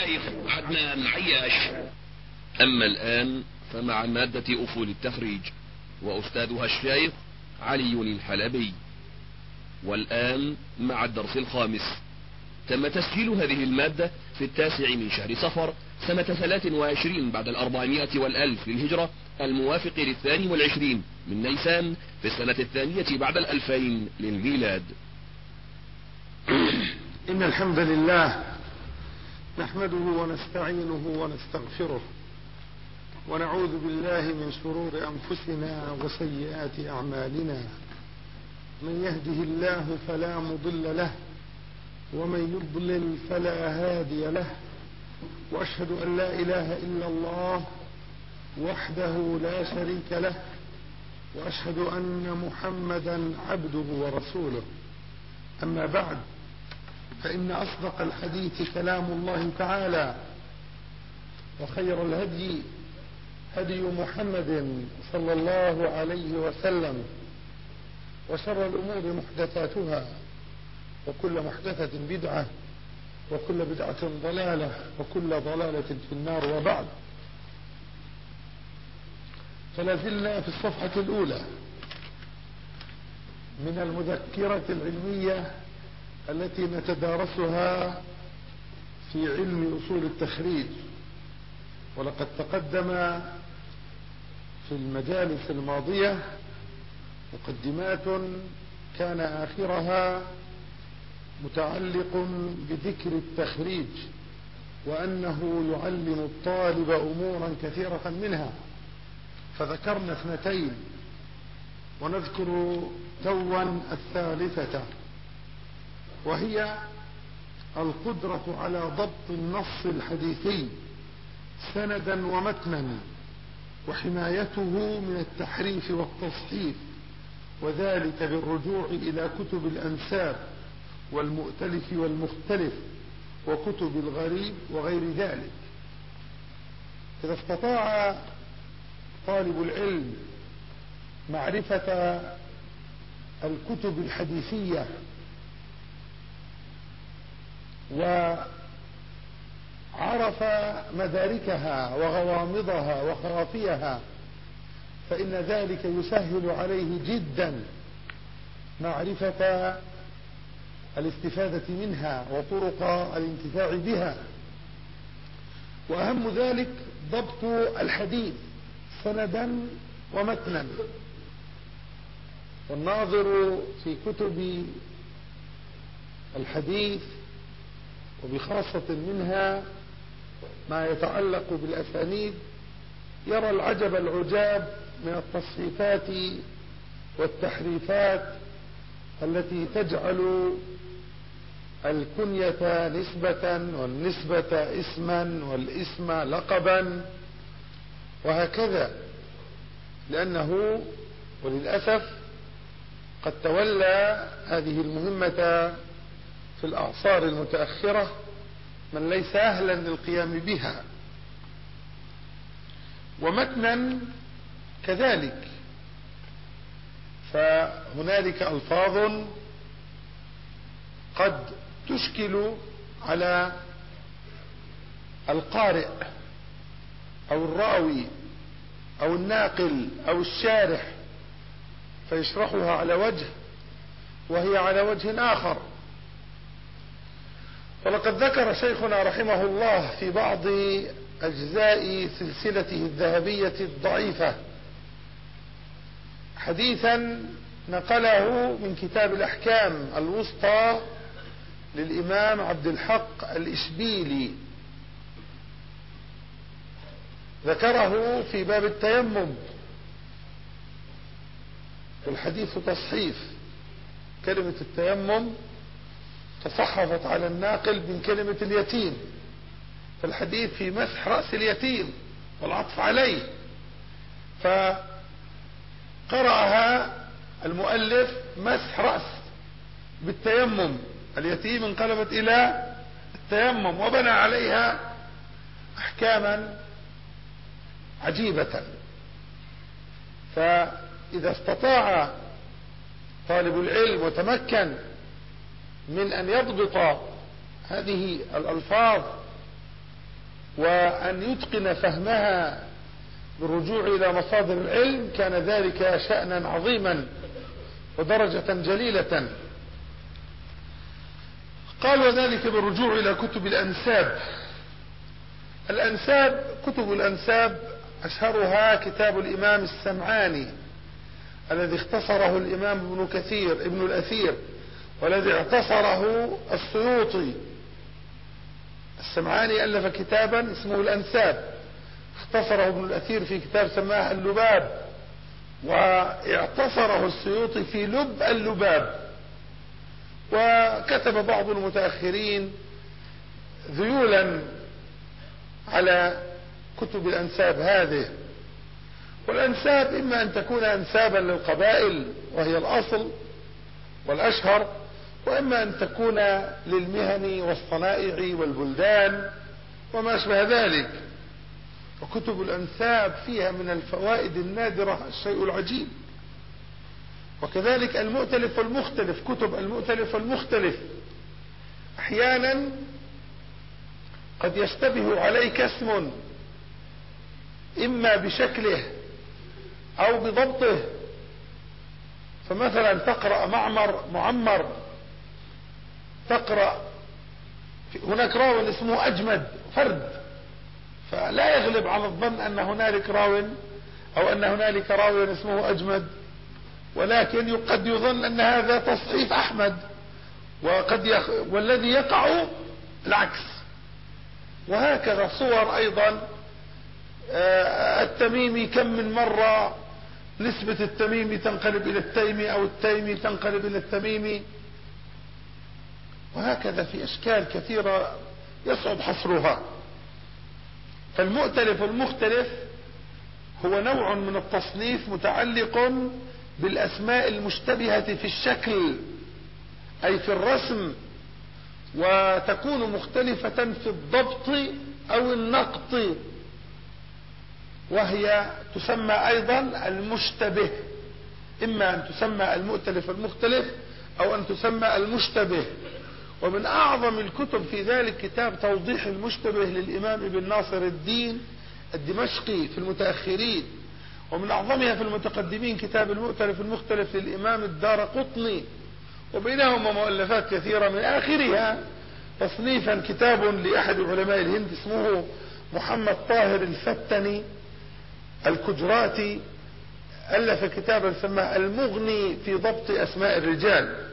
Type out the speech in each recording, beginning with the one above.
الشيخ عدنان عياش. أما الآن فمع مادة أصول التخريج وأستاذها الشيخ علي الحلبي. والآن مع الدرس الخامس. تم تسجيل هذه المادة في 9 من شهر صفر سنة 23 بعد 400 والألف للهجرة، الموافق 22 من نيسان في السنة 2 بعد 2000 للميلاد. إن الحمد لله نحمده ونستعينه ونستغفره ونعوذ بالله من شرور أنفسنا وسيئات أعمالنا. من يهده الله فلا مضل له ومن يضلل فلا هادي له، وأشهد أن لا إله إلا الله وحده لا شريك له، وأشهد أن محمدا عبده ورسوله. أما بعد، فإن أصدق الحديث كلام الله تعالى، وخير الهدي هدي محمد صلى الله عليه وسلم، وشر الأمور محدثاتها، وكل محدثة بدعة، وكل بدعة ضلالة، وكل ضلالة في النار. وبعد، فلازلنا في الصفحة الأولى من المذكرة العلمية التي نتدارسها في علم أصول التخريج. ولقد تقدم في المجالس الماضية مقدمات كان آخرها متعلق بذكر التخريج، وأنه يعلم الطالب أمورا كثيرة منها، فذكرنا 2 ونذكر توا الثالثة، وهي القدرة على ضبط النص الحديثي سندا ومتنا، وحمايته من التحريف والتصحيف، وذلك بالرجوع إلى كتب الأنساب والمؤتلف والمختلف وكتب الغريب وغير ذلك. إذا استطاع طالب العلم معرفة الكتب الحديثية وعرف مداركها وغوامضها وخرافيها، فإن ذلك يسهل عليه جدا معرفة الاستفادة منها وطرق الانتفاع بها. وأهم ذلك ضبط الحديث سندا ومتنا. والناظر في كتب الحديث وبخاصة منها ما يتعلق بالأسانيد يرى العجب العجاب من التصحيفات والتحريفات التي تجعل الكنية نسبة، والنسبة اسما، والاسم لقبا، وهكذا، لأنه وللأسف قد تولى هذه المهمة في الأعصار المتأخرة من ليس أهلا للقيام بها. ومتنا كذلك، فهنالك ألفاظ قد تشكل على القارئ أو الراوي أو الناقل أو الشارح، فيشرحها على وجه وهي على وجه آخر. ولقد ذكر شيخنا رحمه الله في بعض أجزاء سلسلته الذهبية الضعيفة حديثا نقله من كتاب الأحكام الوسطى للإمام عبد الحق الإشبيلي، ذكره في باب التيمم، والحديث تصحيف. كلمة التيمم تصحفت على الناقل من كلمة اليتيم، فالحديث في مسح رأس اليتيم والعطف عليه، فقرأها المؤلف مسح رأس بالتيمم، اليتيم انقلبت إلى التيمم، وبنى عليها أحكاما عجيبة. فإذا استطاع طالب العلم وتمكن من أن يضبط هذه الألفاظ وأن يتقن فهمها بالرجوع إلى مصادر العلم كان ذلك شأنا عظيما ودرجة جليلة. قال وذلك بالرجوع إلى كتب الأنساب. كتب الأنساب أشهرها كتاب الإمام السمعاني الذي اختصره الإمام ابن الأثير، والذي اعتصره السيوطي. السمعاني ألف كتابا اسمه الأنساب، اختصره ابن الأثير في كتاب سماه اللباب، واعتصره السيوطي في لب اللباب. وكتب بعض المتأخرين ذيولا على كتب الأنساب هذه. والأنساب إما أن تكون أنسابا للقبائل وهي الأصل والأشهر، وإما أن تكون للمهن والصنائع والبلدان وما أشبه ذلك. وكتب الأنساب فيها من الفوائد النادرة الشيء العجيب. وكذلك المؤتلف والمختلف، كتب المؤتلف والمختلف أحيانا قد يشتبه عليك اسم إما بشكله أو بضبطه. فمثلا تقرأ معمر، تقرأ هناك راو اسمه أجمد فرد، فلا يغلب على الظن أن هنالك راو أو أن هنالك راو اسمه أجمد، ولكن قد يظن أن هذا تصحيف أحمد، والذي يقع العكس. وهكذا صور أيضا التميمي، كم من مرة نسبة التميمي تنقلب إلى التيمي أو التيمي تنقلب إلى التميمي، وهكذا في أشكال كثيرة يصعب حصرها. فالمؤتلف والمختلف هو نوع من التصنيف متعلق بالأسماء المشتبهة في الشكل أي في الرسم، وتكون مختلفة في الضبط أو النقط، وهي تسمى أيضا المشتبه. إما أن تسمى المؤتلف المختلف أو أن تسمى المشتبه. ومن أعظم الكتب في ذلك كتاب توضيح المشتبه للإمام ابن ناصر الدين الدمشقي في المتأخرين، ومن أعظمها في المتقدمين كتاب المؤتلف المختلف للإمام الدارقطني، وبينهما مؤلفات كثيرة، من آخرها تصنيفا كتاب لأحد علماء الهند اسمه محمد طاهر الفتني الكجراتي، ألف كتابا سماه المغني في ضبط أسماء الرجال.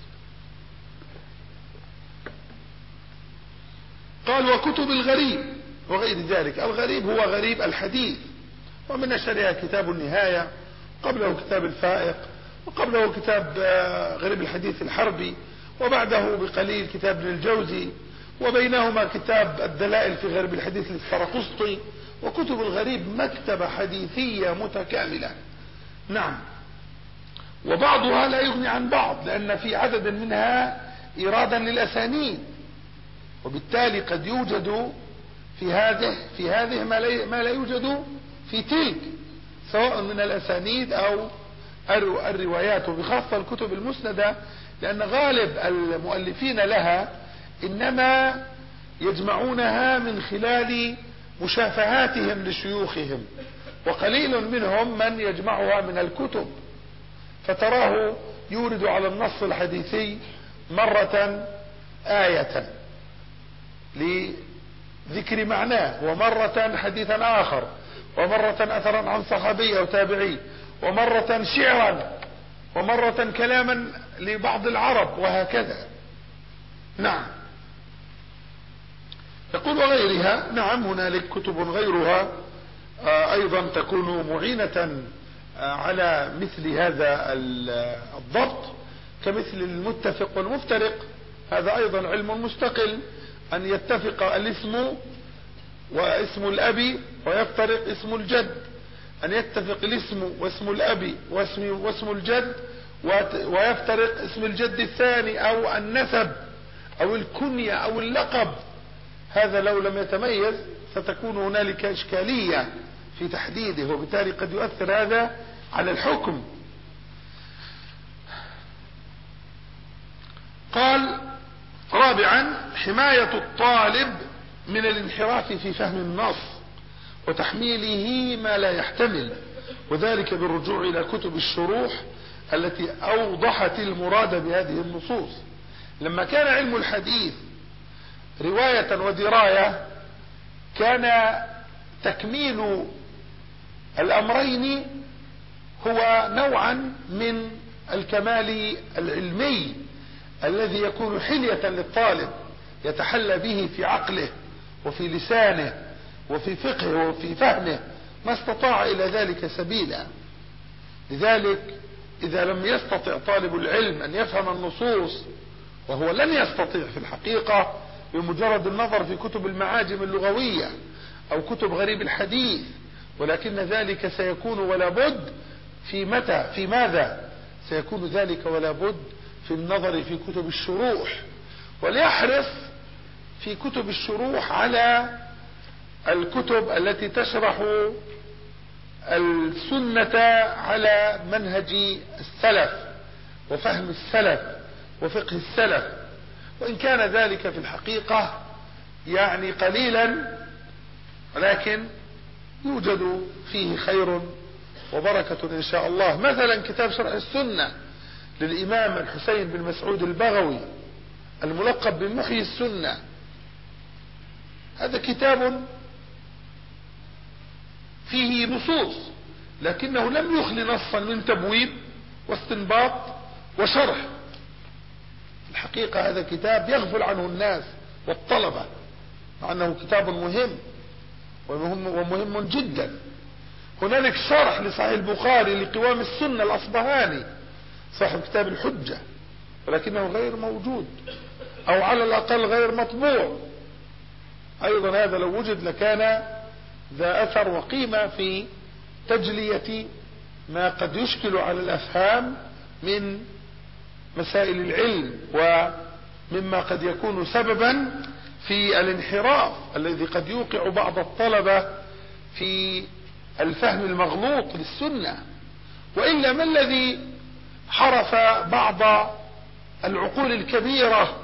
قال وكتب الغريب وغير ذلك. الغريب هو غريب الحديث، ومن أشهرها كتاب النهاية، قبله كتاب الفائق، وقبله كتاب غريب الحديث الحربي، وبعده بقليل كتاب ابن الجوزي، وبينهما كتاب الدلائل في غريب الحديث للسرقسطي. وكتب الغريب مكتبة حديثية متكاملة. نعم، وبعضها لا يغني عن بعض، لأن في عدد منها إرادا للأسانيد، وبالتالي قد يوجد في هذه ما لا يوجد في تلك، سواء من الأسانيد أو الروايات، وبخاصة الكتب المسندة، لأن غالب المؤلفين لها إنما يجمعونها من خلال مشافهاتهم لشيوخهم، وقليل منهم من يجمعها من الكتب، فتراه يورد على النص الحديثي مرة آية لذكر معناه، ومرة حديثا آخر، ومرة أثرا عن صحابي أو تابعي، ومرة شعرا، ومرة كلاما لبعض العرب، وهكذا. نعم. يقول وغيرها. نعم، هنالك كتب غيرها أيضا تكون معينة على مثل هذا الضبط، كمثل المتفق والمفترق. هذا أيضا علم مستقل، أن يتفق الاسم واسم الأب ويفترق اسم الجد، أن يتفق الاسم واسم الأب واسم الجد ويفترق اسم الجد الثاني أو النسب أو الكنية أو اللقب. هذا لو لم يتميز ستكون هنالك إشكالية في تحديده، وبالتالي قد يؤثر هذا على الحكم. قال رابعا حماية الطالب من الانحراف في فهم النص وتحميله ما لا يحتمل، وذلك بالرجوع إلى كتب الشروح التي أوضحت المراد بهذه النصوص. لما كان علم الحديث رواية ودراية كان تكميل الأمرين هو نوعا من الكمال العلمي الذي يكون حلية للطالب يتحلى به في عقله وفي لسانه وفي فقهه وفي فهمه ما استطاع إلى ذلك سبيلا. لذلك إذا لم يستطع طالب العلم أن يفهم النصوص، وهو لن يستطيع في الحقيقة بمجرد النظر في كتب المعاجم اللغوية أو كتب غريب الحديث، ولكن ذلك سيكون ولا بد في ماذا سيكون ذلك ولا بد في النظر في كتب الشروح، وليحرص في كتب الشروح على الكتب التي تشرح السنة على منهج السلف وفهم السلف وفقه السلف، وإن كان ذلك في الحقيقة يعني قليلا، ولكن يوجد فيه خير وبركة إن شاء الله. مثلا كتاب شرح السنة للإمام الحسين بن مسعود البغوي الملقب بمحيي السنة، هذا كتاب فيه نصوص لكنه لم يخل نصا من تبويب واستنباط وشرح. الحقيقة هذا كتاب يغفل عنه الناس والطلبة، مع أنه كتاب مهم ومهم جدا. هنالك شرح لصحيح البخاري لقوام السنة الأصبهاني صاحب كتاب الحجة، ولكنه غير موجود أو على الأقل غير مطبوع. أيضا هذا لو وجد لكان ذا أثر وقيمة في تجلية ما قد يشكل على الأفهام من مسائل العلم ومما قد يكون سببا في الانحراف الذي قد يوقع بعض الطلبة في الفهم المغلوط للسنة. وإلا ما الذي حرف بعض العقول الكبيرة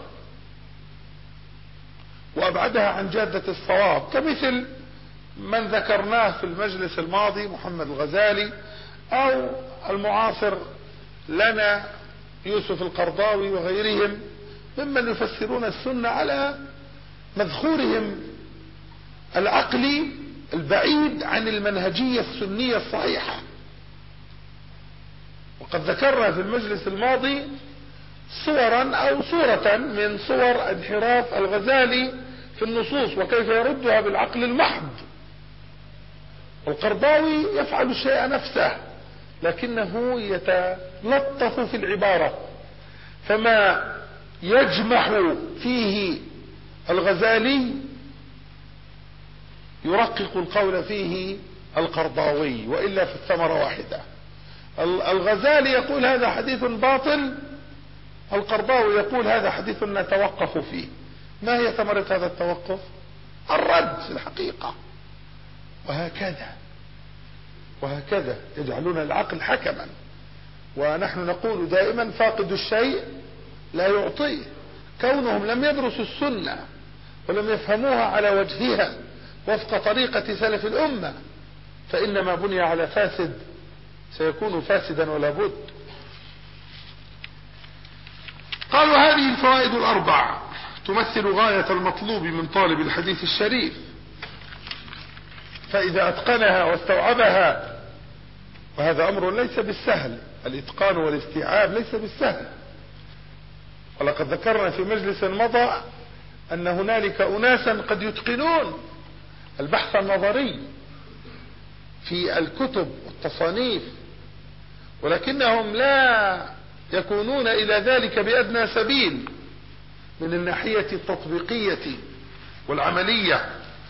وأبعدها عن جادة الصواب، كمثل من ذكرناه في المجلس الماضي محمد الغزالي، أو المعاصر لنا يوسف القرضاوي وغيرهم ممن يفسرون السنة على مذخورهم العقلي البعيد عن المنهجية السنية الصحيحة. وقد ذكرنا في المجلس الماضي صورا أو صورة من صور انحراف الغزالي في النصوص وكيف يردها بالعقل المحض. القرضاوي يفعل الشيء نفسه لكنه يتلطف في العبارة، فما يجمح فيه الغزالي يرقق القول فيه القرضاوي، وإلا في الثمرة واحدة. الغزالي يقول هذا حديث باطل، القرضاوي يقول هذا حديث نتوقف فيه. ما هي ثمرة هذا التوقف؟ الرد في الحقيقة. وهكذا يجعلون العقل حكما، ونحن نقول دائما فاقد الشيء لا يعطيه. كونهم لم يدرسوا السنة ولم يفهموها على وجهها وفق طريقة سلف الأمة، فإن ما بني على فاسد سيكون فاسدا ولا بد. قالوا هذه الفوائد الأربع تمثل غاية المطلوب من طالب الحديث الشريف، فإذا أتقنها واستوعبها، وهذا أمر ليس بالسهل، الإتقان والاستيعاب ليس بالسهل. ولقد ذكرنا في مجلس مضى أن هنالك أناسا قد يتقنون البحث النظري في الكتب والتصانيف، ولكنهم لا يكونون إلى ذلك بأدنى سبيل من الناحية التطبيقية والعملية،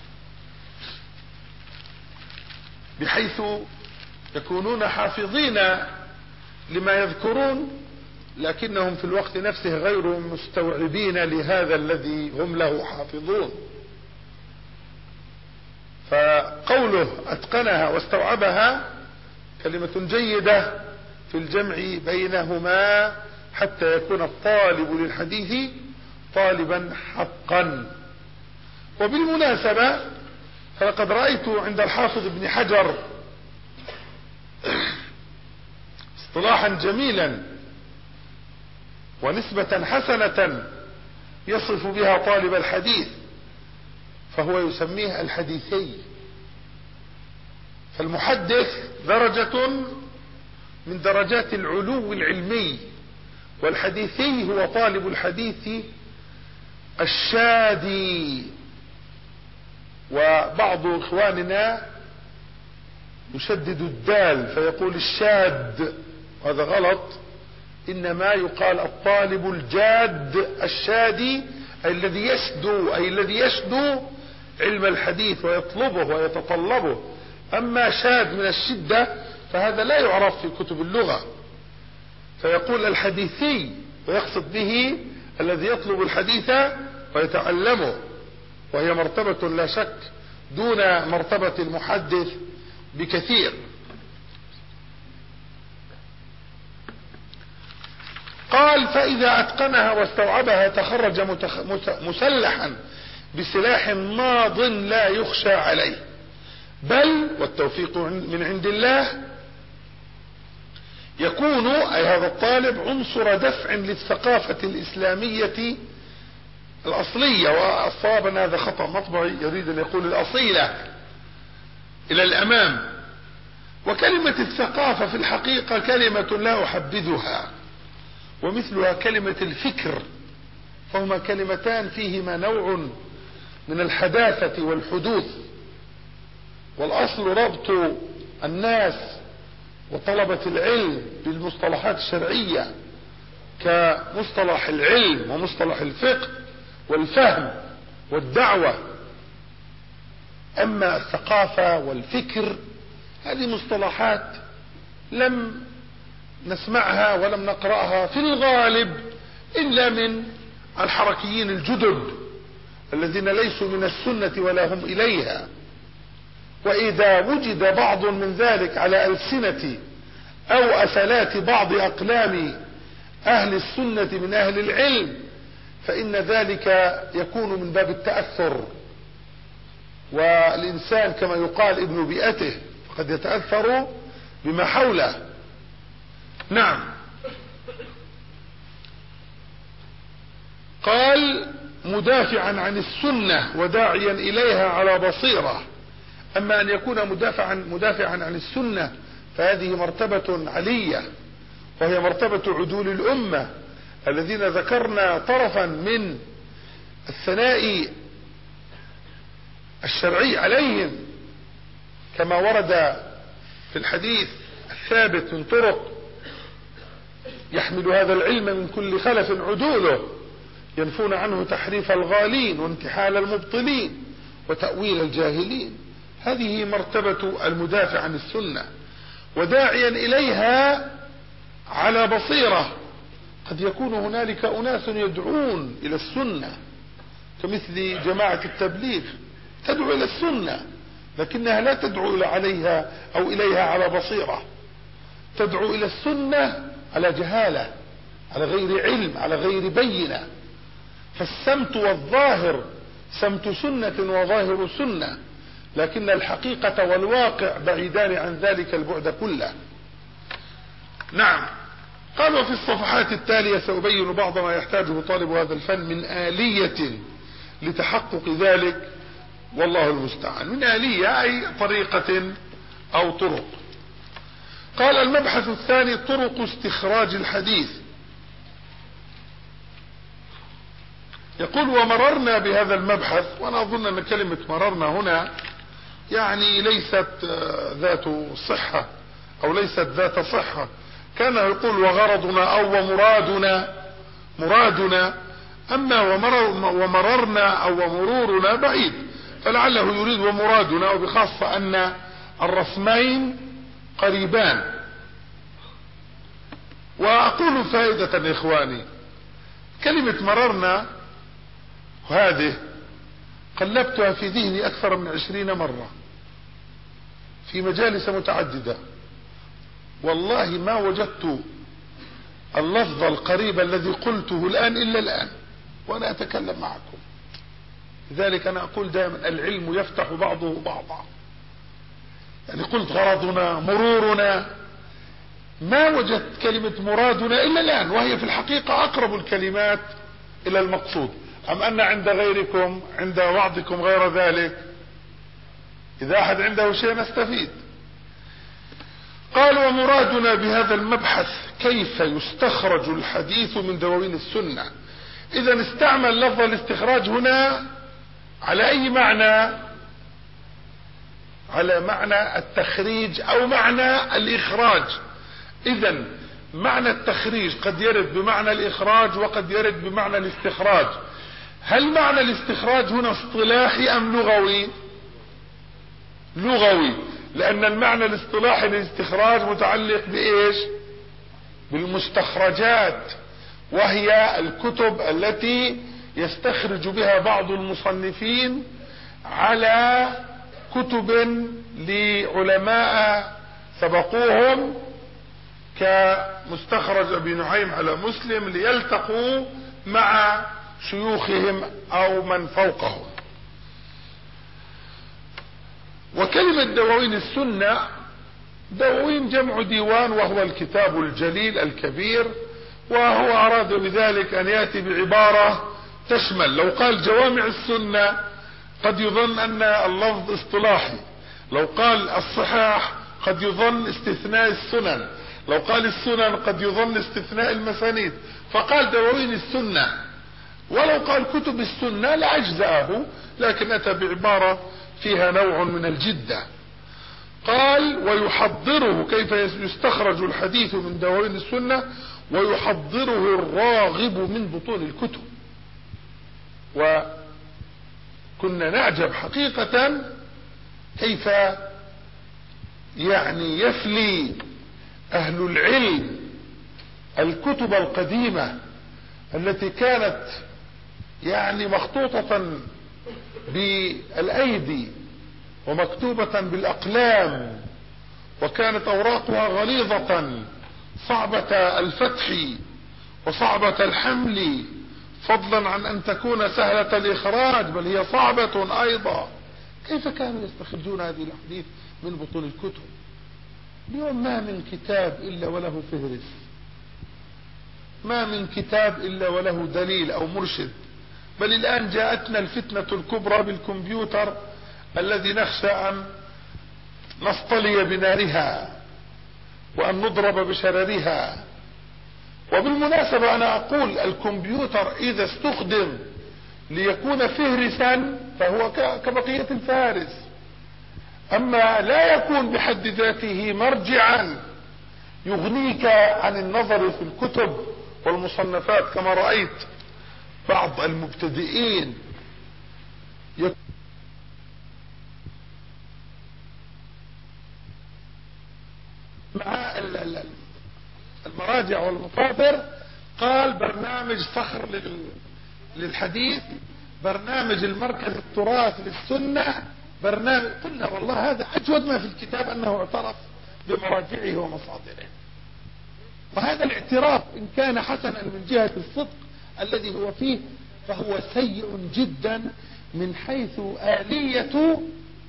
بحيث يكونون حافظين لما يذكرون لكنهم في الوقت نفسه غير مستوعبين لهذا الذي هم له حافظون. فقوله أتقنها واستوعبها كلمة جيدة في الجمع بينهما حتى يكون الطالب للحديث طالبا حقا. وبالمناسبة فلقد رأيت عند الحافظ ابن حجر اصطلاحا جميلا ونسبة حسنة يصف بها طالب الحديث، فهو يسميه الحديثي. فالمحدث درجة من درجات العلو العلمي، والحديثي هو طالب الحديث الشادي. وبعض إخواننا يشدد الدال فيقول الشاد، هذا غلط، إنما يقال الطالب الجاد الشادي، أي الذي يشدو علم الحديث ويطلبه ويتطلبه. أما شاد من الشدة فهذا لا يعرف في كتب اللغة، فيقول الحديثي ويقصد به الذي يطلب الحديث ويتعلمه، وهي مرتبة لا شك دون مرتبة المحدث بكثير. قال فإذا أتقنها واستوعبها تخرج مسلحا بسلاح ماض لا يخشى عليه، بل والتوفيق من عند الله يكون أي هذا الطالب عنصر دفع للثقافة الإسلامية الأصلية، والصواب أن هذا خطأ مطبعي يريد أن يقول الأصيلة إلى الأمام. وكلمة الثقافة في الحقيقة كلمة لا أحبذها، ومثلها كلمة الفكر، فهما كلمتان فيهما نوع من الحداثة والحدوث، والأصل ربط الناس وطلبة العلم بالمصطلحات الشرعية كمصطلح العلم ومصطلح الفقه والفهم والدعوة. أما الثقافة والفكر هذه مصطلحات لم نسمعها ولم نقرأها في الغالب إلا من الحركيين الجدد الذين ليسوا من السنة ولا هم إليها. وإذا وجد بعض من ذلك على ألسنة أو أسلات بعض أقلام أهل السنة من أهل العلم فإن ذلك يكون من باب التأثر، والإنسان كما يقال ابن بيئته قد يتأثر بما حوله. نعم. قال مدافعا عن السنة وداعيا إليها على بصيرة. أما أن يكون مدافعا عن السنة فهذه مرتبة علية، وهي مرتبة عدول الأمة الذين ذكرنا طرفا من الثناء الشرعي عليهم، كما ورد في الحديث الثابت من طرق يحمل هذا العلم من كل خلف عدوله ينفون عنه تحريف الغالين وانتحال المبطلين وتأويل الجاهلين. هذه مرتبة المدافع عن السنة وداعيا إليها على بصيرة. قد يكون هنالك أناس يدعون إلى السنة كمثل جماعة التبليغ تدعو إلى السنة، لكنها لا تدعو عليها أو إليها على بصيرة، تدعو إلى السنة على جهالة، على غير علم، على غير بينة. فالسمت والظاهر سمت سنة وظاهر سنة، لكن الحقيقة والواقع بعيدان عن ذلك البعد كله. نعم. قال وفي الصفحات التالية سأبين بعض ما يحتاجه طالب هذا الفن من آلية لتحقق ذلك، والله المستعان. من آلية أي طريقة أو طرق. قال المبحث الثاني طرق استخراج الحديث. يقول ومررنا بهذا المبحث، وأنا أظن أن كلمة مررنا هنا يعني ليست ذات صحة أو ليست ذات صحة. كان يقول وغرضنا أو مرادنا، أما ومررنا أو ومرورنا بعيد، فلعله يريد ومرادنا، وبخاصة أن الرسمين قريبان. وأقول فائدة إخواني، كلمة مررنا هذه قلبتها في ذهني أكثر من 20 مرة في مجالس متعددة، والله ما وجدت اللفظ القريب الذي قلته الآن إلا الآن وأنا أتكلم معكم. لذلك أنا أقول دائما العلم يفتح بعضه بعضا. يعني قلت غرضنا مرورنا، ما وجدت كلمة مرادنا إلا الآن، وهي في الحقيقة أقرب الكلمات إلى المقصود. أم أن عند غيركم، عند بعضكم غير ذلك؟ إذا أحد عنده شيء نستفيد. قال ومرادنا بهذا المبحث كيف يستخرج الحديث من دواوين السنة. إذا استعمل لفظ الاستخراج هنا على أي معنى؟ على معنى التخريج أو معنى الإخراج. إذا معنى التخريج قد يرد بمعنى الإخراج وقد يرد بمعنى الاستخراج. هل معنى الاستخراج هنا اصطلاحي أم لغوي؟ لغوي، لأن المعنى الاصطلاحي للاستخراج متعلق بإيش؟ بالمستخرجات، وهي الكتب التي يستخرج بها بعض المصنفين على كتب لعلماء سبقوهم، كمستخرج ابي نعيم على مسلم، ليلتقوا مع شيوخهم او من فوقهم. وكلمة دواوين السنة، دواوين جمع ديوان، وهو الكتاب الجليل الكبير، وهو اراد بذلك ان ياتي بعبارة تشمل. لو قال جوامع السنة قد يظن ان اللفظ اصطلاحي، لو قال الصحاح قد يظن استثناء السنن، لو قال السنن قد يظن استثناء المسانيد، فقال دواوين السنة. ولو قال كتب السنة لأجزأه، لكن أتى بعبارة فيها نوع من الجدة. قال ويحضره كيف يستخرج الحديث من دواوين السنة، ويحضره الراغب من بطون الكتب. وكنا نعجب حقيقة كيف يعني يفلي أهل العلم الكتب القديمة التي كانت يعني مخطوطة بالأيدي ومكتوبة بالأقلام، وكانت أوراقها غليظة صعبة الفتح وصعبة الحمل، فضلا عن أن تكون سهلة الإخراج، بل هي صعبة أيضا. كيف كانوا يستخرجون هذه الأحاديث من بطون الكتب؟ اليوم ما من كتاب إلا وله فهرس، ما من كتاب إلا وله دليل أو مرشد. بل الآن جاءتنا الفتنة الكبرى بالكمبيوتر الذي نخشى أن نصطلي بنارها وأن نضرب بشررها. وبالمناسبة أنا أقول الكمبيوتر إذا استخدم ليكون فهرسا فهو كبقية الفهارس، أما لا يكون بحد ذاته مرجعا يغنيك عن النظر في الكتب والمصنفات، كما رأيت بعض المبتدئين مع المراجع والمصادر. قال برنامج صخر للحديث، برنامج المركز التراث للسنة، برنامج. قلنا والله هذا أجود ما في الكتاب أنه اعترف بمراجعه ومصادره. وهذا الاعتراف إن كان حسنا من جهة الصدق الذي هو فيه، فهو سيء جدا من حيث آلية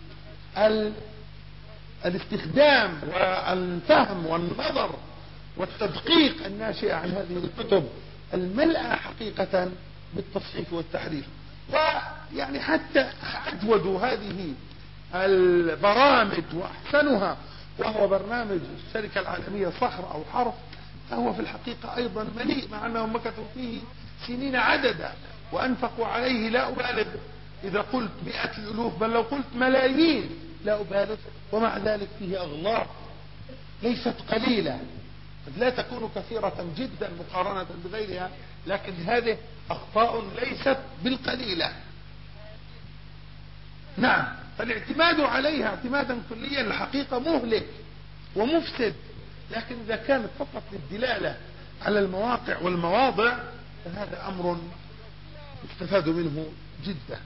الاستخدام والفهم والنظر والتدقيق الناشئ عن هذه الكتب الملأة حقيقة بالتصحيف والتحريف. ويعني حتى أجود هذه البرامج وأحسنها وهو برنامج الشركة العالمية صخر أو حرف، فهو في الحقيقة أيضا مليء، مع أنهم مكثوا فيه سنين عددا وأنفقوا عليه لا أبالغ إذا قلت 100 الألوف، بل لو قلت ملايين لا أبالغ، ومع ذلك فيه أغلاط ليست قليلة، قد لا تكون كثيرة جدا مقارنة بغيرها، لكن هذه أخطاء ليست بالقليلة. نعم، فالاعتماد عليها اعتمادا كليا الحقيقة مهلك ومفسد، لكن إذا كانت فقط للدلالة على المواقع والمواضع فهذا أمر يستفاد منه جدا.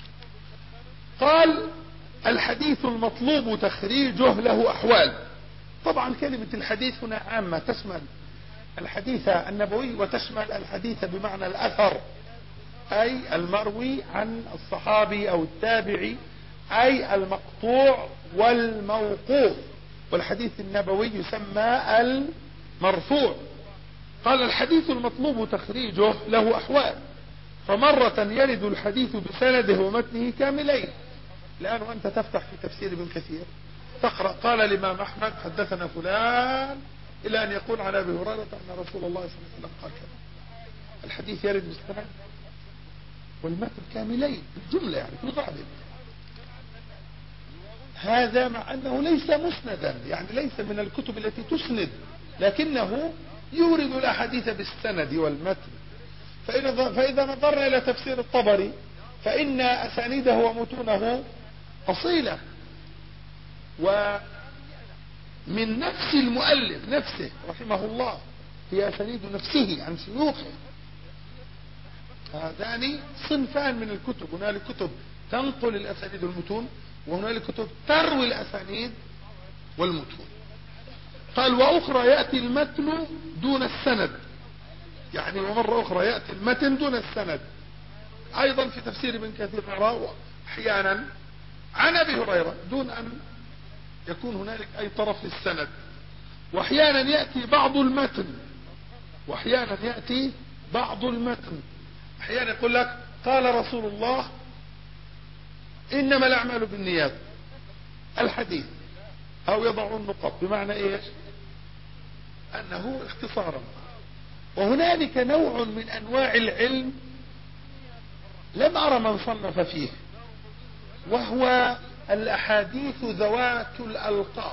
قال الحديث المطلوب تخريجه له أحوال. طبعا كلمة الحديث هنا عامة، تشمل الحديث النبوي وتشمل الحديث بمعنى الأثر، أي المروي عن الصحابي أو التابعي، أي المقطوع والموقوف. والحديث النبوي يسمى المرفوع. قال الحديث المطلوب تخريجه له أحوال، فمرة يرد الحديث بسنده ومتنه كاملين. الآن وأنت تفتح في تفسير ابن كثير تقرأ قال الإمام أحمد حدثنا فلان إلى أن يقول عن أبي هريرة أن رسول الله صلى الله عليه وسلم قال كذا. الحديث يرد بالسند والمتن كاملين الجملة، يعني في بعض. هذا مع أنه ليس مسندا، يعني ليس من الكتب التي تسند، لكنه يورد الأحاديث بالسند والمتن. فإذا نظرنا إلى تفسير الطبري فإن أسانيده ومتونه أصيلة، ومن نفس المؤلف نفسه رحمه الله هي أسانيد نفسه عن شيوخه. هذان صنفان من الكتب، هنالك كتب تنقل الأسانيد والمتون، وهنالك كتب تروي الأسانيد والمتون. قال وأخرى يأتي المتن دون السند، يعني ومرة أخرى يأتي المتن دون السند. أيضا في تفسير ابن كثير نرى أحيانا عن أبي هريرة دون أن يكون هنالك أي طرف للسند، وأحيانا يأتي بعض المتن، وأحيانا يأتي بعض المتن. أحيانا يقول لك قال رسول الله إنما الأعمال بالنيات الحديث، أو يضع النقط، بمعنى إيش؟ أنه اختصارا. وهنالك نوع من أنواع العلم لم أرى من صنف فيه، وهو الأحاديث ذوات الألقاب.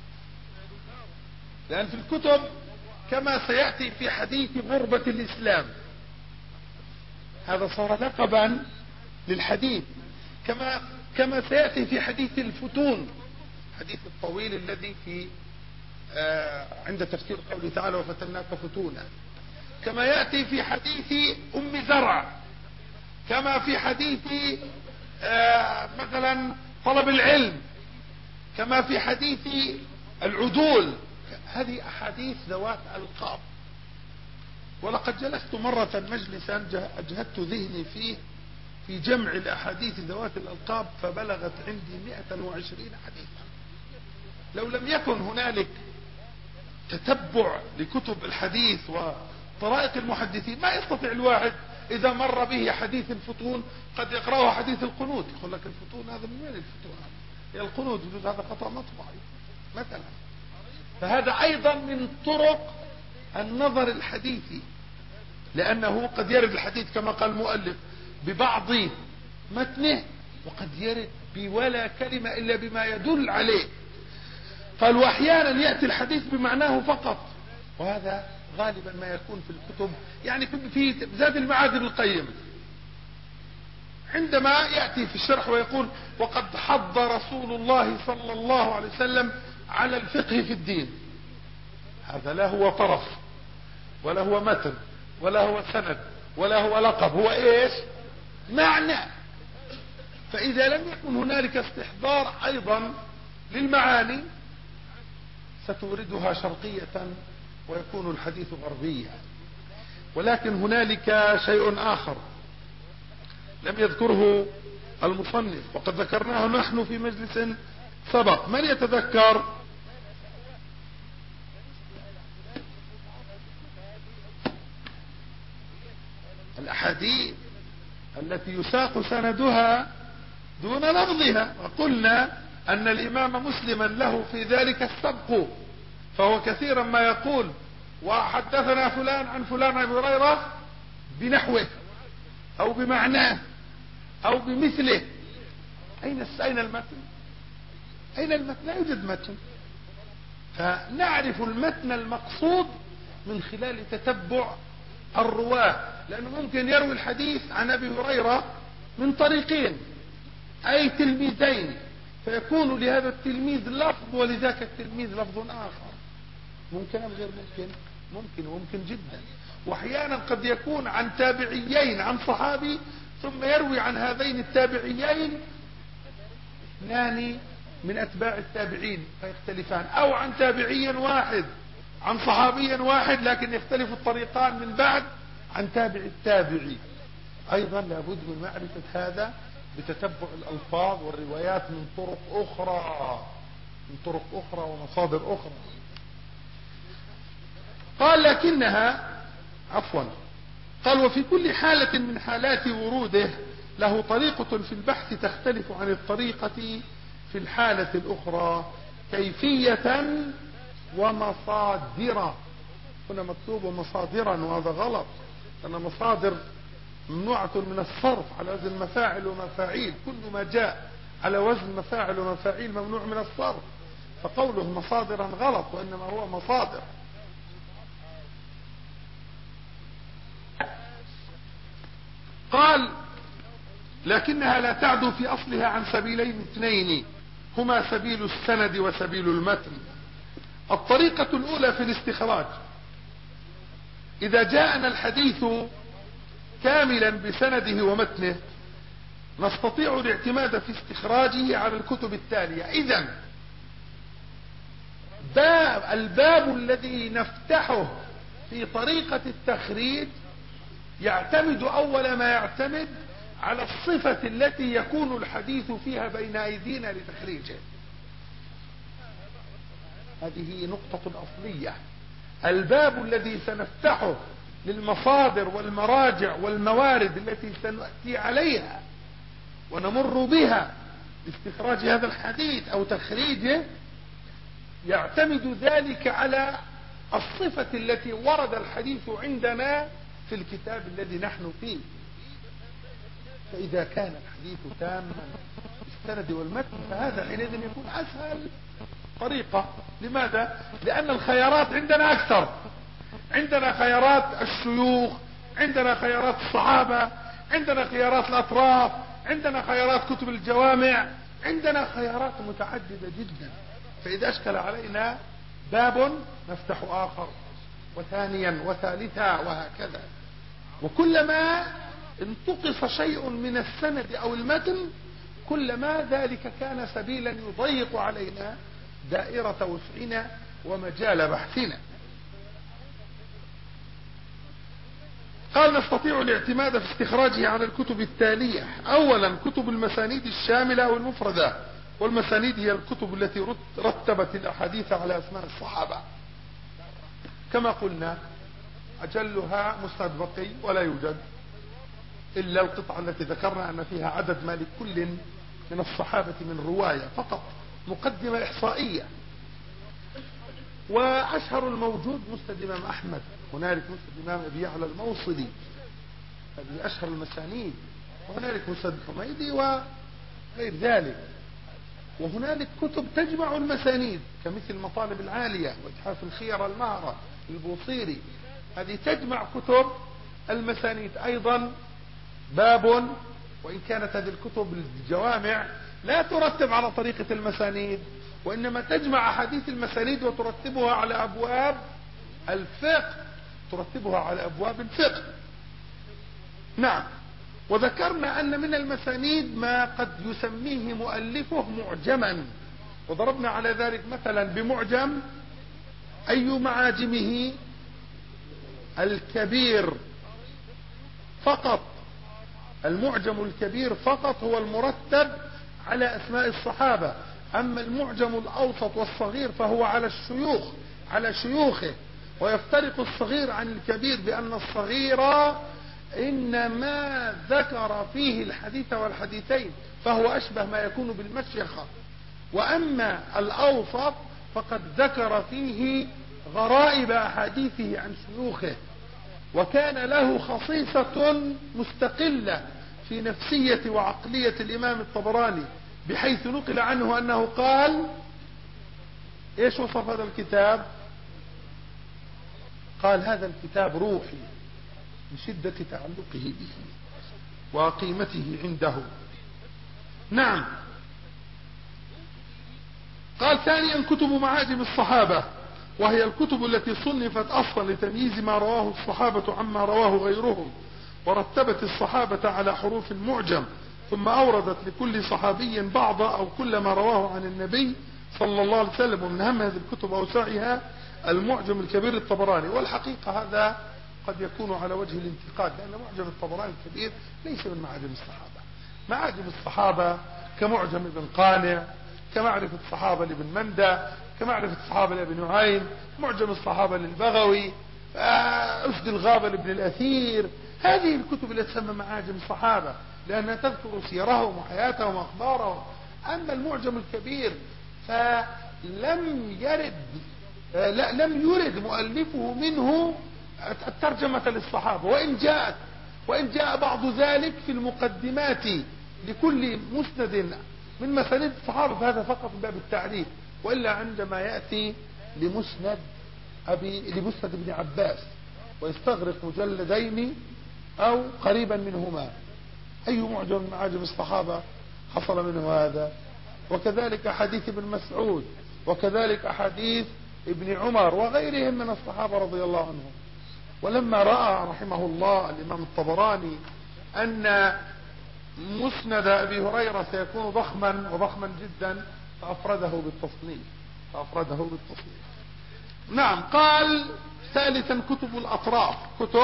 لأن في الكتب كما سيأتي في حديث غربة الإسلام، هذا صار لقبا للحديث، كما سيأتي في حديث الفتون، حديث الطويل الذي في عند تفسير قوله تعالى وفتناك فتونا، كما يأتي في حديث أم زرع، كما في حديث مثلا طلب العلم، كما في حديث العدول. هذه أحاديث ذوات ألقاب. ولقد جلست مرة مجلسا أجهدت ذهني فيه في جمع الأحاديث ذوات الألقاب، فبلغت عندي 120 حديثا. لو لم يكن هنالك تتبع لكتب الحديث وطرائق المحدثين ما يستطيع الواحد إذا مر به حديث الفتون قد يقرأه حديث القنوت، يقول لك الفتون هذا من وين الفتون؟ هي القنوت يجوز هذا خطأ مطبعي مثلا. فهذا أيضا من طرق النظر الحديثي، لأنه قد يرد الحديث كما قال المؤلف ببعض متنه، وقد يرد بولا كلمة إلا بما يدل عليه. قال وأحيانا يأتي الحديث بمعناه فقط، وهذا غالبا ما يكون في الكتب، يعني في زاد المعاد ابن القيم عندما يأتي في الشرح ويقول وقد حض رسول الله صلى الله عليه وسلم على الفقه في الدين، هذا لا هو طرف ولا هو متن ولا هو سند ولا هو لقب، هو ايش؟ معنى. فإذا لم يكن هنالك استحضار أيضا للمعاني ستوردها شرقية ويكون الحديث غربيا. ولكن هنالك شيء آخر لم يذكره المصنف وقد ذكرناه نحن في مجلس سبق. من يتذكر؟ الأحاديث التي يساق سندها دون لفظها، وقلنا أن الإمام مسلما له في ذلك السبق، فهو كثيرا ما يقول وحدثنا فلان عن فلان عن هريرة بنحوه أو بمعناه أو بمثله. أين المتن؟ أين المتن؟ لا يوجد متن. فنعرف المتن المقصود من خلال تتبع الرواة، لأنه ممكن يروي الحديث عن أبي هريرة من طريقين أي تلميذين، فيكون لهذا التلميذ لفظ ولذاك التلميذ لفظ آخر. ممكن أم غير ممكن؟ ممكن، وممكن جدا. وأحيانا قد يكون عن تابعيين عن صحابي ثم يروي عن هذين التابعيين اثنان من أتباع التابعين فيختلفان، أو عن تابعي واحد عن صحابي واحد لكن يختلف الطريقان من بعد عن تابع التابعي. أيضا لابد من معرفة هذا بتتبع الألفاظ والروايات من طرق أخرى ومصادر أخرى. قال لكنها قال وفي كل حالة من حالات وروده له طريقة في البحث تختلف عن الطريقة في الحالة الأخرى كيفية ومصادر. هنا مكتوب مصادرا وهذا غلط، لأن مصادر ممنوعة من الصرف على وزن مفاعل ومفاعيل، كل ما جاء على وزن مفاعل ومفاعيل ممنوع من الصرف، فقوله مصادرا غلط وإنما هو مصادر. قال لكنها لا تعدو في أصلها عن سبيلين اثنين هما سبيل السند وسبيل المتن. الطريقة الأولى في الاستخراج، إذا جاءنا الحديث كاملا بسنده ومتنه نستطيع الاعتماد في استخراجه على الكتب التالية. إذن الباب الذي نفتحه في طريقة التخريج يعتمد أول ما يعتمد على الصفة التي يكون الحديث فيها بين أيدينا لتخريجه. هذه نقطة أصلية. الباب الذي سنفتحه للمصادر والمراجع والموارد التي سنأتي عليها ونمر بها لاستخراج هذا الحديث أو تخريجه يعتمد ذلك على الصفة التي ورد الحديث عندنا في الكتاب الذي نحن فيه. فإذا كان الحديث تاما بالسند والمتن فهذا حينئذ يكون أسهل طريقة. لماذا؟ لأن الخيارات عندنا أكثر، عندنا خيارات الشيوخ، عندنا خيارات الصحابة، عندنا خيارات الأطراف، عندنا خيارات كتب الجوامع، عندنا خيارات متعددة جدا. فإذا أشكل علينا باب نفتح آخر وثانيا وثالثا وهكذا. وكلما انتقص شيء من السند أو المتن كلما ذلك كان سبيلا يضيق علينا دائرة وسعنا ومجال بحثنا. قال نستطيع الاعتماد في استخراجه على الكتب التالية. أولا كتب المسانيد الشاملة والمفردة، والمسانيد هي الكتب التي رتبت الأحاديث على أسماء الصحابة. كما قلنا أجلها مسند بقي ولا يوجد إلا القطعة التي ذكرنا أن فيها عدد ما لكل من الصحابة من رواية فقط، مقدمة إحصائية. وأشهر الموجود مسند إمام أحمد، هنالك مسند إمام أبي يعلى الموصلي، هذه أشهر المسانيد، وهنالك مسند حميدي وغير ذلك. وهنالك كتب تجمع المسانيد كمثل مطالب العالية وإتحاف الخير المهرة البوصيري، هذه تجمع كتب المسانيد. أيضا باب، وإن كانت هذه الكتب الجوامع لا ترتب على طريقة المسانيد وإنما تجمع أحاديث المسانيد وترتبها على أبواب الفقه، ترتبها على أبواب الفقه. نعم. وذكرنا أن من المسانيد ما قد يسميه مؤلفه معجما، وضربنا على ذلك مثلا بمعجم أي معاجمه الكبير فقط، المعجم الكبير فقط هو المرتب على أسماء الصحابة. أما المعجم الأوسط والصغير فهو على الشيوخ، على شيوخه. ويفترق الصغير عن الكبير بأن الصغير إنما ذكر فيه الحديث والحديثين فهو أشبه ما يكون بالمشيخة، وأما الأوسط فقد ذكر فيه غرائب أحاديثه عن شيوخه، وكان له خصيصة مستقلة في نفسية وعقلية الإمام الطبراني، بحيث نقل عنه أنه قال إيش وصف هذا الكتاب؟ قال هذا الكتاب روحي من شدة تعلقه به وقيمته عنده. نعم. قال ثانيا كتب معاجم الصحابة، وهي الكتب التي صنفت أصلا لتمييز ما رواه الصحابة عما رواه غيرهم، ورتبت الصحابة على حروف المعجم ثم أوردت لكل صحابي بعض أو كل ما رواه عن النبي صلى الله عليه وسلم. ومن أهم هذه الكتب أوسعها المعجم الكبير الطبراني. والحقيقة هذا قد يكون على وجه الانتقاد، لأن معجم الطبراني الكبير ليس من معاجم الصحابة. معاجم الصحابة كمعجم ابن قانع، كمعرفة الصحابة لابن مندى، كمعرفة الصحابة لابن نعيم، معجم الصحابة للبغوي، أسد الغابة لابن الأثير. هذه الكتب التي تسمى معاجم الصحابة لأنها تذكر سيرهم وحياتهم وأخبارهم. أما المعجم الكبير فلم يرد لم يرد مؤلفه منه الترجمة للصحابة، وإن جاء بعض ذلك في المقدمات لكل مسند من مسانيد الصحابة، فهذا فقط باب التعريف. وإلا عندما يأتي لمسند ابن عباس ويستغرق مجلدين أو قريبا منهما، أي معجم من معاجم الصحابة حصل منه هذا؟ وكذلك حديث ابن مسعود، وكذلك حديث ابن عمر وغيرهم من الصحابة رضي الله عنهم. ولما رأى رحمه الله الإمام الطبراني أن مسند أبي هريرة سيكون ضخما جدا فأفرده بالتصنيف. نعم. قال ثالثا كتب الأطراف.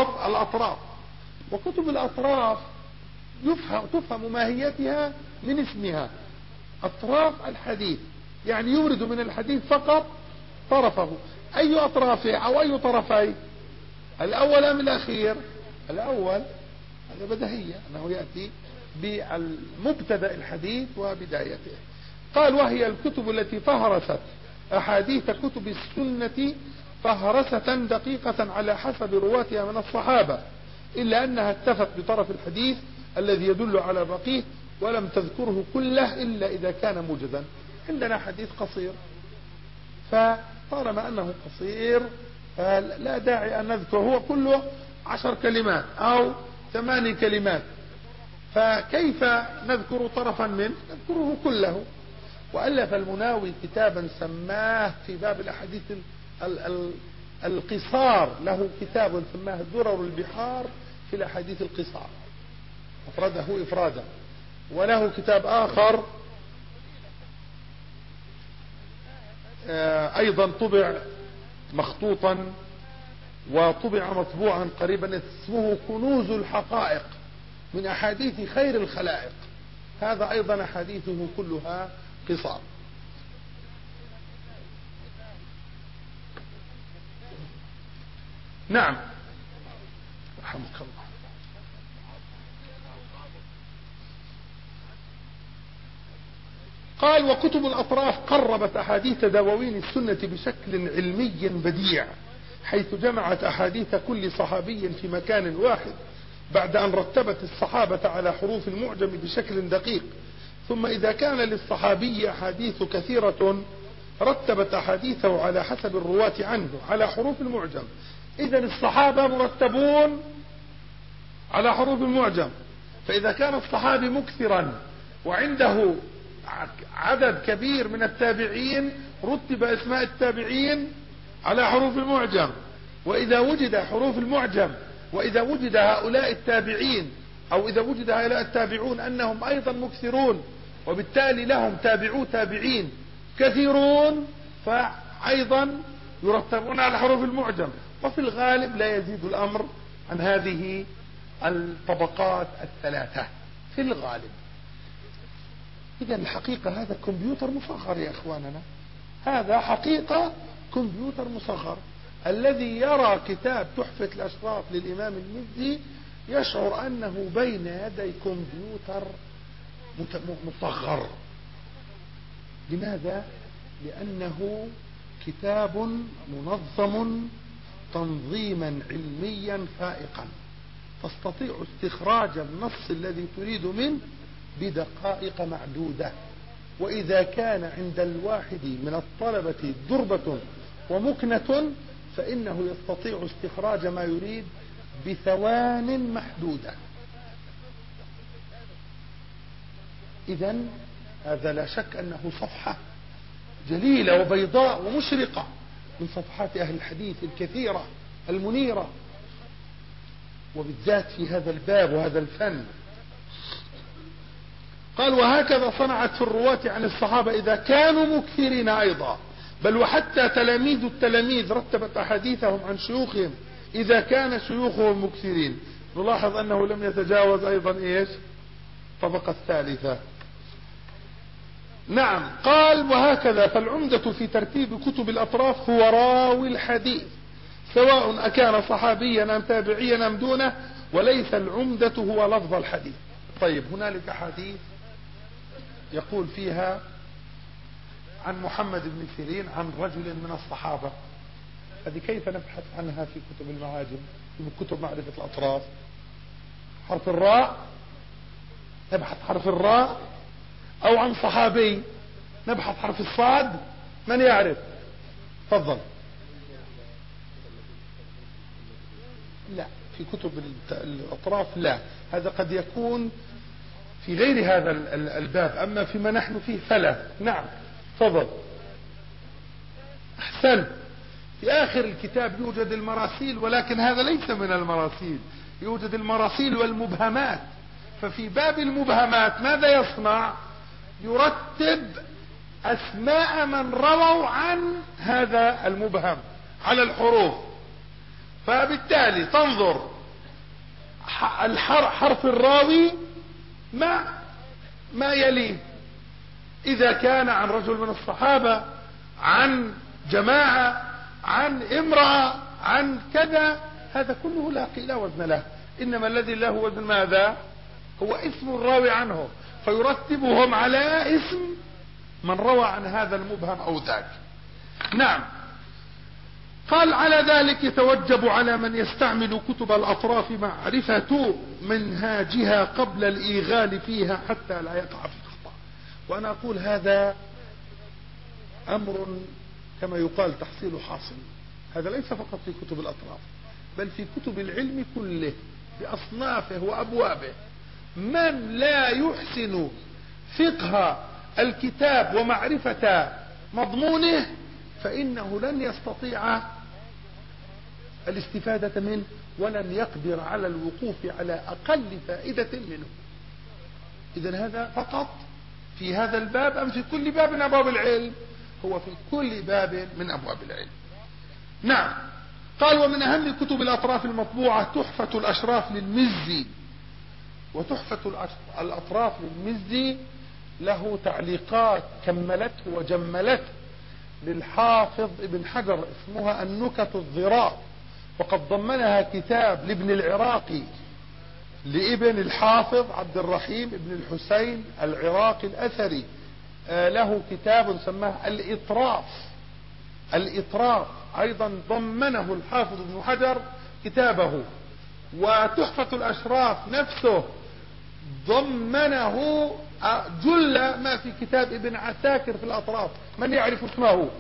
وكتب الأطراف تفهم ماهيتها من اسمها، أطراف الحديث، يعني يورد من الحديث فقط طرفه. أي أطرافه أو أي طرفيه؟ الأول أم الأخير؟ الأول، هذا بديهية أنه يأتي بالمبتدأ الحديث وبدايته. قال وهي الكتب التي فهرست أحاديث كتب السنة فهرسة دقيقة على حسب رواتها من الصحابة، إلا أنها اكتفت بطرف الحديث الذي يدل على بقيه ولم تذكره كله إلا إذا كان موجدا. عندنا حديث قصير، فطالما أنه قصير فلا داعي أن نذكره، هو كله 10 كلمات أو 8 كلمات، فكيف نذكر طرفا منه؟ نذكره كله. وألف المناوي كتابا سماه في باب الأحاديث القصار، له كتاب سماه درر البحار في الأحاديث القصار، أفرده إفرادا. وله كتاب آخر أيضا طبع مخطوطا وطبع مطبوعا قريبا، اسمه كنوز الحقائق من أحاديث خير الخلائق. هذا أيضا أحاديثه كلها قصار. نعم. رحمك الله. قال وكتب الأطراف قربت أحاديث دواوين السنة بشكل علمي بديع، حيث جمعت أحاديث كل صحابي في مكان واحد، بعد أن رتبت الصحابة على حروف المعجم بشكل دقيق. ثم إذا كان للصحابي أحاديث كثيرة رتبت أحاديثه على حسب الرواة عنه على حروف المعجم. إذن الصحابة مرتبون على حروف المعجم، فإذا كان الصحابي مكثرا وعنده عدد كبير من التابعين رتب اسماء التابعين على حروف المعجم. وإذا وجد حروف المعجم، وإذا وجد هؤلاء التابعين أو إذا وجد هؤلاء التابعون أنهم أيضا مكثرون وبالتالي لهم تابعين كثيرون، فأيضا يرتبون على حروف المعجم. وفي الغالب لا يزيد الأمر عن هذه الطبقات الثلاثة في الغالب. إذا الحقيقة هذا كمبيوتر مصغر يا إخواننا، هذا حقيقة كمبيوتر مصغر. الذي يرى كتاب تحفة الأشراف للإمام المزي يشعر أنه بين يدي كمبيوتر مصغر. لماذا؟ لأنه كتاب منظم تنظيما علميا فائقا، تستطيع استخراج النص الذي تريد منه بدقائق معدودة. وإذا كان عند الواحد من الطلبة دربة ومكنة فإنه يستطيع استخراج ما يريد بثوان محدودة. إذن هذا لا شك أنه صفحة جليلة وبيضاء ومشرقة من صفحات أهل الحديث الكثيرة المنيرة، وبالذات في هذا الباب وهذا الفن. قال وهكذا صنعت في الرواة عن الصحابة إذا كانوا مكثرين أيضا، بل وحتى تلاميذ التلاميذ رتبت أحاديثهم عن شيوخهم إذا كان شيوخهم مكثرين. نلاحظ أنه لم يتجاوز أيضا إيش الطبقة الثالثة. نعم. قال وهكذا فالعمدة في ترتيب كتب الأطراف هو راوي الحديث، سواء أكان صحابيا أم تابعيا أم دونه، وليس العمدة هو لفظ الحديث. طيب هنالك حديث يقول فيها عن محمد بن سيرين عن رجل من الصحابة، هذه كيف نبحث عنها في كتب المعاجم، في كتب معرفة الأطراف؟ حرف الراء نبحث حرف الراء، أو عن صحابي نبحث حرف الصاد؟ من يعرف؟ تفضل. لا، في كتب الأطراف لا، هذا قد يكون في غير هذا الباب، أما فيما نحن فيه فلا. نعم تفضل. أحسن. في آخر الكتاب يوجد المراسيل، ولكن هذا ليس من المراسيل، يوجد المراسيل والمبهمات. ففي باب المبهمات ماذا يصنع؟ يرتب أسماء من رووا عن هذا المبهم على الحروف، فبالتالي تنظر حرف الراوي ما يليه، إذا كان عن رجل من الصحابة، عن جماعة، عن امرأة، عن كذا، هذا كله لا وزن له، إنما الذي له وزن ماذا؟ هو اسم الراوي عنه، فيرتبهم على اسم من روى عن هذا المبهم أو ذاك. نعم. قال على ذلك يتوجب على من يستعمل كتب الأطراف معرفة منهاجها قبل الإيغال فيها حتى لا يقع في خطأ. وأنا أقول هذا أمر كما يقال تحصيل حاصل، هذا ليس فقط في كتب الأطراف بل في كتب العلم كله بأصنافه وأبوابه. من لا يحسن فقه الكتاب ومعرفة مضمونه فإنه لن يستطيع الاستفادة منه، ولن يقدر على الوقوف على أقل فائدة منه. إذن هذا فقط في هذا الباب أم في كل باب من أبواب العلم؟ هو في كل باب من أبواب العلم. نعم. قال ومن أهم كتب الأطراف المطبوعة تحفة الأشراف للمزي. وتحفة الأطراف للمزي له تعليقات كملته وجملته للحافظ ابن حجر اسمها النكت الضراء، وقد ضمنها كتاب لابن العراقي لابن الحافظ عبد الرحيم ابن الحسين العراقي الأثري، له كتاب سماه الإطراف أيضا ضمنه الحافظ ابن حجر كتابه. وتحفة الأشراف نفسه ضمنه جل ما في كتاب ابن عساكر في الأطراف. من يعرف اسمه؟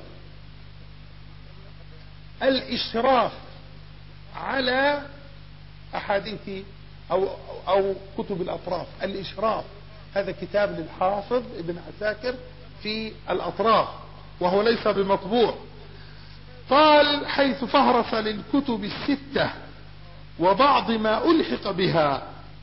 الإشراف على أحاديث أو كتب الأطراف. الإشراف هذا كتاب للحافظ ابن عساكر في الأطراف وهو ليس بمطبوع. قال حيث فهرس للكتب الستة وبعض ما ألحق بها،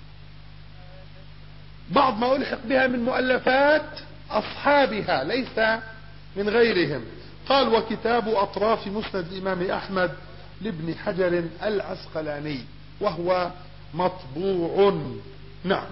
بعض ما ألحق بها من مؤلفات أصحابها ليس من غيرهم. قال وكتاب أطراف مسند الإمام أحمد لابن حجر العسقلاني وهو مطبوع. نعم.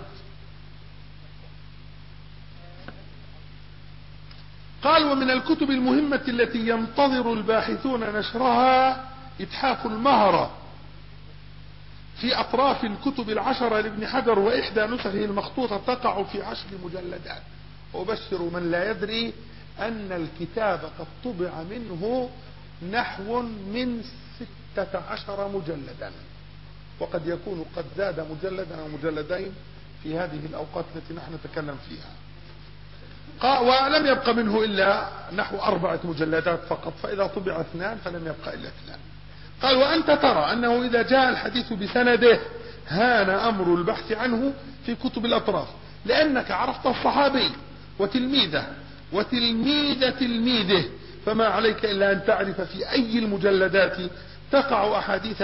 قال ومن الكتب المهمة التي ينتظر الباحثون نشرها إتحاف المهرة في أطراف الكتب العشرة لابن حجر، وإحدى نسخه المخطوطة تقع في 10 مجلدات. وأبشر من لا يدري أن الكتاب قد طبع منه نحو من 16 مجلدا، وقد يكون قد زاد مجلدا أو مجلدين في هذه الأوقات التي نحن نتكلم فيها. ولم يبق منه إلا نحو 4 مجلدات فقط، فإذا طبع 2 فلم يبق إلا 2. قال وأنت ترى أنه إذا جاء الحديث بسنده هان أمر البحث عنه في كتب الأطراف، لأنك عرفت الصحابي وتلميذه وتلميذ تلميذه، فما عليك إلا أن تعرف في أي المجلدات تقع أحاديث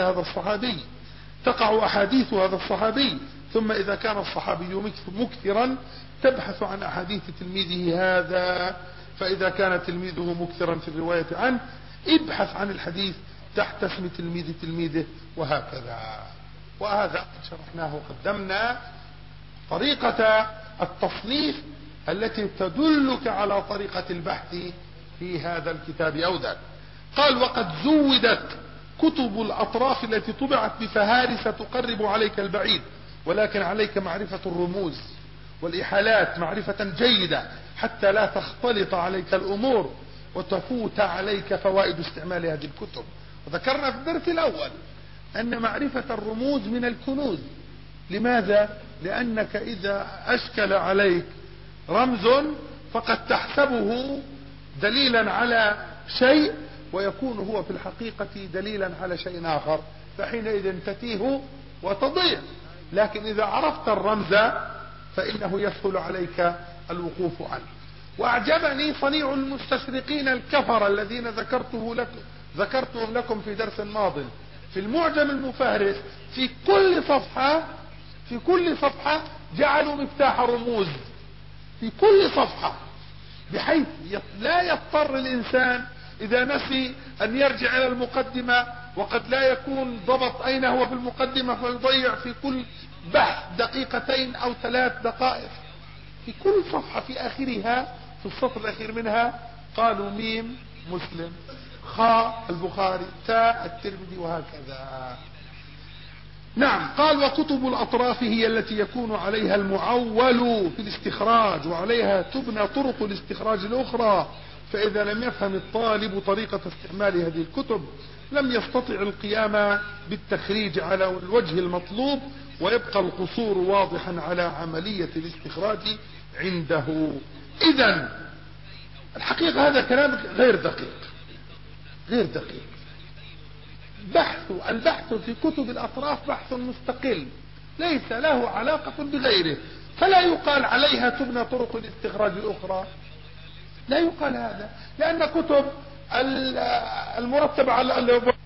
هذا الصحابي. ثم إذا كان الصحابي مكثرا تبحث عن أحاديث تلميذه هذا، فإذا كان تلميذه مكثرا في الرواية عنه ابحث عن الحديث تحت اسم تلميذه، وهكذا. وهذا شرحناه وقدمنا طريقة التصنيف التي تدلك على طريقة البحث في هذا الكتاب أو ذاك. قال: وقد زودت كتب الأطراف التي طبعت بفهارس تقرب عليك البعيد، ولكن عليك معرفة الرموز والإحالات معرفة جيدة حتى لا تختلط عليك الأمور وتفوت عليك فوائد استعمال هذه الكتب. وذكرنا في الدرس الأول أن معرفة الرموز من الكنوز. لماذا؟ لأنك إذا أشكل عليك رمز فقد تحسبه دليلا على شيء ويكون هو في الحقيقة دليلا على شيء آخر، فحينئذ تتيه وتضيع. لكن إذا عرفت الرمز فإنه يسهل عليك الوقوف عنه. وأعجبني صنيع المستشرقين الكفر الذين ذكرتهم لكم في درس ماض. في المعجم المفهرس في كل صفحة جعلوا مفتاح رموز في كل صفحة، بحيث لا يضطر الإنسان إذا نسي أن يرجع إلى المقدمة، وقد لا يكون ضبط أين هو في المقدمة فيضيع في كل بحث 2 أو 3 دقائق. في كل صفحة في آخرها، في السطر الأخير منها، قالوا ميم مسلم، خاء البخاري، تاء الترمذي، وهكذا. نعم. قال: وكتب الأطراف هي التي يكون عليها المعول في الاستخراج، وعليها تبنى طرق الاستخراج الأخرى. فإذا لم يفهم الطالب طريقة استعمال هذه الكتب لم يستطع القيام بالتخريج على الوجه المطلوب، ويبقى القصور واضحا على عملية الاستخراج عنده. إذن الحقيقة هذا كلام غير دقيق. البحث في كتب الأطراف بحث مستقل ليس له علاقة بغيره، فلا يقال عليها تبنى طرق الاستخراج الأخرى، لا يقال هذا، لأن كتب المرتبة على